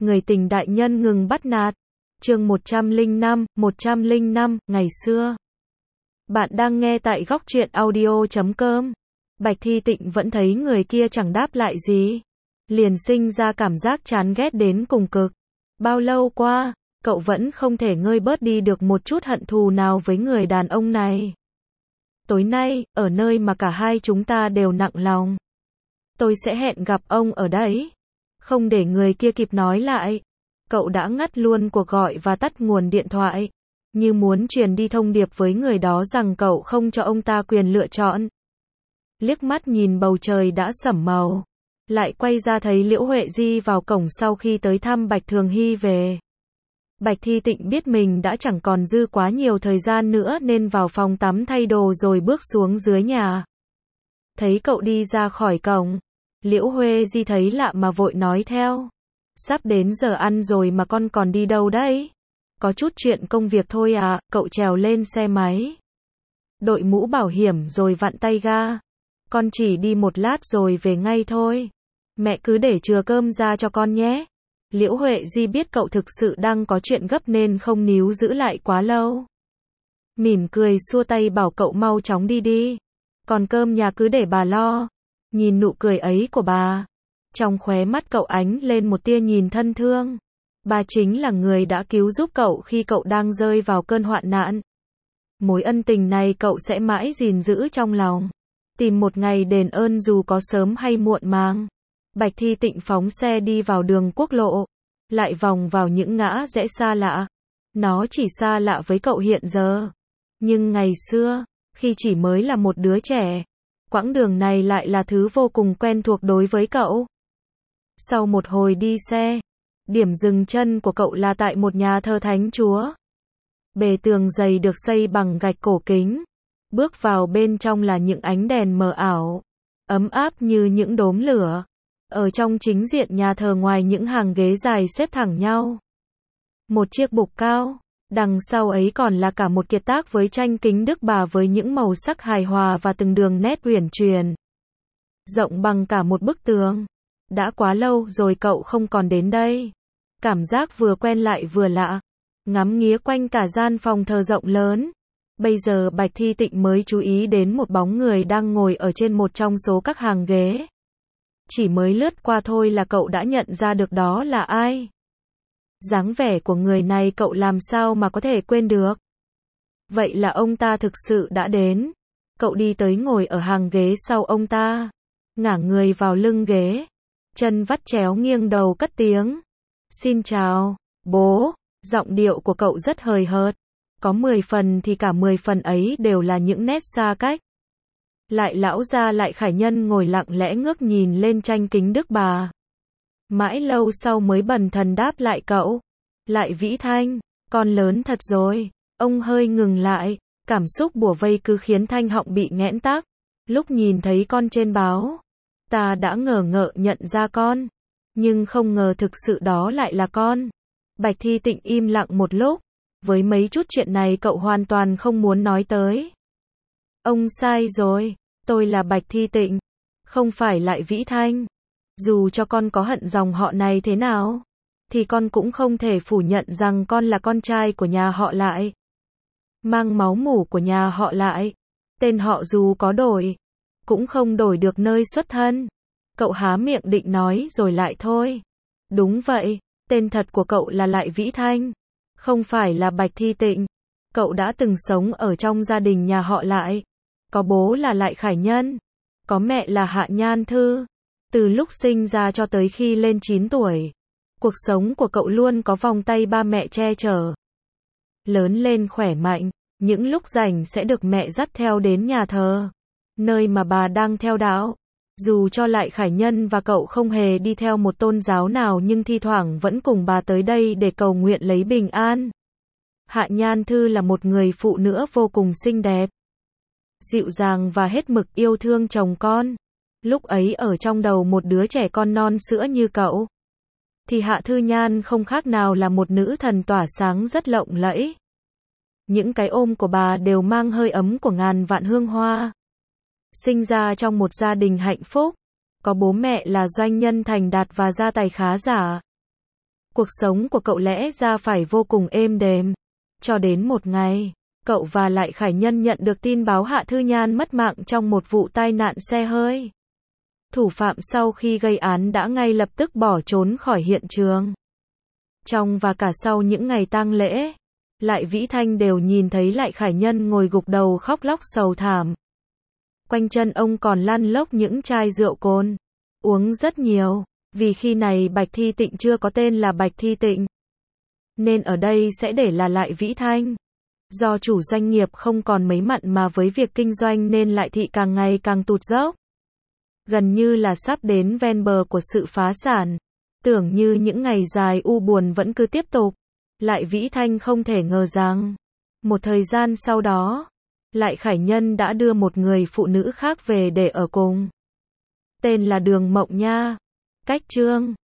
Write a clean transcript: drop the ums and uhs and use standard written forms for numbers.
người tình đại nhân ngừng bắt nạt. Chương 105, ngày xưa. Bạn đang nghe tại góc truyện audio.com. Bạch Thi Tịnh vẫn thấy người kia chẳng đáp lại gì. Liền sinh ra cảm giác chán ghét đến cùng cực. Bao lâu qua, cậu vẫn không thể ngơi bớt đi được một chút hận thù nào với người đàn ông này. Tối nay, ở nơi mà cả hai chúng ta đều nặng lòng, tôi sẽ hẹn gặp ông ở đấy. Không để người kia kịp nói lại, cậu đã ngắt luôn cuộc gọi và tắt nguồn điện thoại, như muốn truyền đi thông điệp với người đó rằng cậu không cho ông ta quyền lựa chọn. Liếc mắt nhìn bầu trời đã sẫm màu, lại quay ra thấy Liễu Huệ Di vào cổng sau khi tới thăm Bạch Thường Hy về. Bạch Thi Tịnh biết mình đã chẳng còn dư quá nhiều thời gian nữa nên vào phòng tắm thay đồ rồi bước xuống dưới nhà. Thấy cậu đi ra khỏi cổng, Liễu Huệ Di thấy lạ mà vội nói theo. Sắp đến giờ ăn rồi mà con còn đi đâu đấy? Có chút chuyện công việc thôi à, cậu trèo lên xe máy, đội mũ bảo hiểm rồi vặn tay ga. Con chỉ đi một lát rồi về ngay thôi. Mẹ cứ để chừa cơm ra cho con nhé. Liễu Huệ Di biết cậu thực sự đang có chuyện gấp nên không níu giữ lại quá lâu. Mỉm cười xua tay bảo cậu mau chóng đi đi. Còn cơm nhà cứ để bà lo. Nhìn nụ cười ấy của bà, trong khóe mắt cậu ánh lên một tia nhìn thân thương. Bà chính là người đã cứu giúp cậu khi cậu đang rơi vào cơn hoạn nạn. Mối ân tình này cậu sẽ mãi gìn giữ trong lòng, tìm một ngày đền ơn dù có sớm hay muộn màng. Bạch Thi Tịnh phóng xe đi vào đường quốc lộ, lại vòng vào những ngã rẽ xa lạ. Nó chỉ xa lạ với cậu hiện giờ, nhưng ngày xưa, khi chỉ mới là một đứa trẻ, quãng đường này lại là thứ vô cùng quen thuộc đối với cậu. Sau một hồi đi xe, điểm dừng chân của cậu là tại một nhà thờ Thánh Chúa. Bề tường dày được xây bằng gạch cổ kính. Bước vào bên trong là những ánh đèn mờ ảo, ấm áp như những đốm lửa. Ở trong chính diện nhà thờ, ngoài những hàng ghế dài xếp thẳng nhau, một chiếc bục cao, đằng sau ấy còn là cả một kiệt tác với tranh kính Đức Bà với những màu sắc hài hòa và từng đường nét uyển chuyển, rộng bằng cả một bức tường. Đã quá lâu rồi cậu không còn đến đây. Cảm giác vừa quen lại vừa lạ. Ngắm nghía quanh cả gian phòng thờ rộng lớn, bây giờ Bạch Thi Tịnh mới chú ý đến một bóng người đang ngồi ở trên một trong số các hàng ghế. Chỉ mới lướt qua thôi là cậu đã nhận ra được đó là ai. Dáng vẻ của người này cậu làm sao mà có thể quên được. Vậy là ông ta thực sự đã đến. Cậu đi tới ngồi ở hàng ghế sau ông ta, ngả người vào lưng ghế, chân vắt chéo nghiêng đầu cất tiếng. Xin chào, bố. Giọng điệu của cậu rất hời hợt. Có 10 phần thì cả 10 phần ấy đều là những nét xa cách. Lại lão gia lại Khải Nhân ngồi lặng lẽ ngước nhìn lên tranh kính Đức Bà. Mãi lâu sau mới bần thần đáp lại cậu. Lại Vĩ Thanh, con lớn thật rồi. Ông hơi ngừng lại, cảm xúc bủa vây cứ khiến thanh họng bị nghẽn tắc. Lúc nhìn thấy con trên báo, ta đã ngờ ngợ nhận ra con, nhưng không ngờ thực sự đó lại là con. Bạch Thi Tịnh im lặng một lúc. Với mấy chút chuyện này cậu hoàn toàn không muốn nói tới. Ông sai rồi, tôi là Bạch Thi Tịnh, không phải Lại Vĩ Thanh. Dù cho con có hận dòng họ này thế nào, thì con cũng không thể phủ nhận rằng con là con trai của nhà họ Lại, mang máu mủ của nhà họ Lại. Tên họ dù có đổi, cũng không đổi được nơi xuất thân. Cậu há miệng định nói rồi lại thôi. Đúng vậy, tên thật của cậu là Lại Vĩ Thanh, không phải là Bạch Thi Tịnh. Cậu đã từng sống ở trong gia đình nhà họ Lại. Có bố là Lại Khải Nhân, có mẹ là Hạ Nhan Thư. Từ lúc sinh ra cho tới khi lên 9 tuổi, cuộc sống của cậu luôn có vòng tay ba mẹ che chở. Lớn lên khỏe mạnh, những lúc rảnh sẽ được mẹ dắt theo đến nhà thờ, nơi mà bà đang theo đạo. Dù cho Lại Khải Nhân và cậu không hề đi theo một tôn giáo nào nhưng thi thoảng vẫn cùng bà tới đây để cầu nguyện lấy bình an. Hạ Nhan Thư là một người phụ nữ vô cùng xinh đẹp, dịu dàng và hết mực yêu thương chồng con. Lúc ấy ở trong đầu một đứa trẻ con non sữa như cậu, thì Hạ Thư Nhan không khác nào là một nữ thần tỏa sáng rất lộng lẫy. Những cái ôm của bà đều mang hơi ấm của ngàn vạn hương hoa. Sinh ra trong một gia đình hạnh phúc, có bố mẹ là doanh nhân thành đạt và gia tài khá giả. Cuộc sống của cậu lẽ ra phải vô cùng êm đềm. Cho đến một ngày, cậu và Lại Khải Nhân nhận được tin báo Hạ Thư Nhan mất mạng trong một vụ tai nạn xe hơi. Thủ phạm sau khi gây án đã ngay lập tức bỏ trốn khỏi hiện trường. Trong và cả sau những ngày tang lễ, Lại Vĩ Thanh đều nhìn thấy Lại Khải Nhân ngồi gục đầu khóc lóc sầu thảm. Quanh chân ông còn lăn lóc những chai rượu cồn, uống rất nhiều, vì khi này Bạch Thi Tịnh chưa có tên là Bạch Thi Tịnh, nên ở đây sẽ để là Lại Vĩ Thanh. Do chủ doanh nghiệp không còn mấy mặn mà với việc kinh doanh nên Lại Thị càng ngày càng tụt dốc. Gần như là sắp đến ven bờ của sự phá sản. Tưởng như những ngày dài u buồn vẫn cứ tiếp tục. Lại Vĩ Thanh không thể ngờ rằng, một thời gian sau đó, Lại Khải Nhân đã đưa một người phụ nữ khác về để ở cùng. Tên là Đường Mộng Nha. Cách chương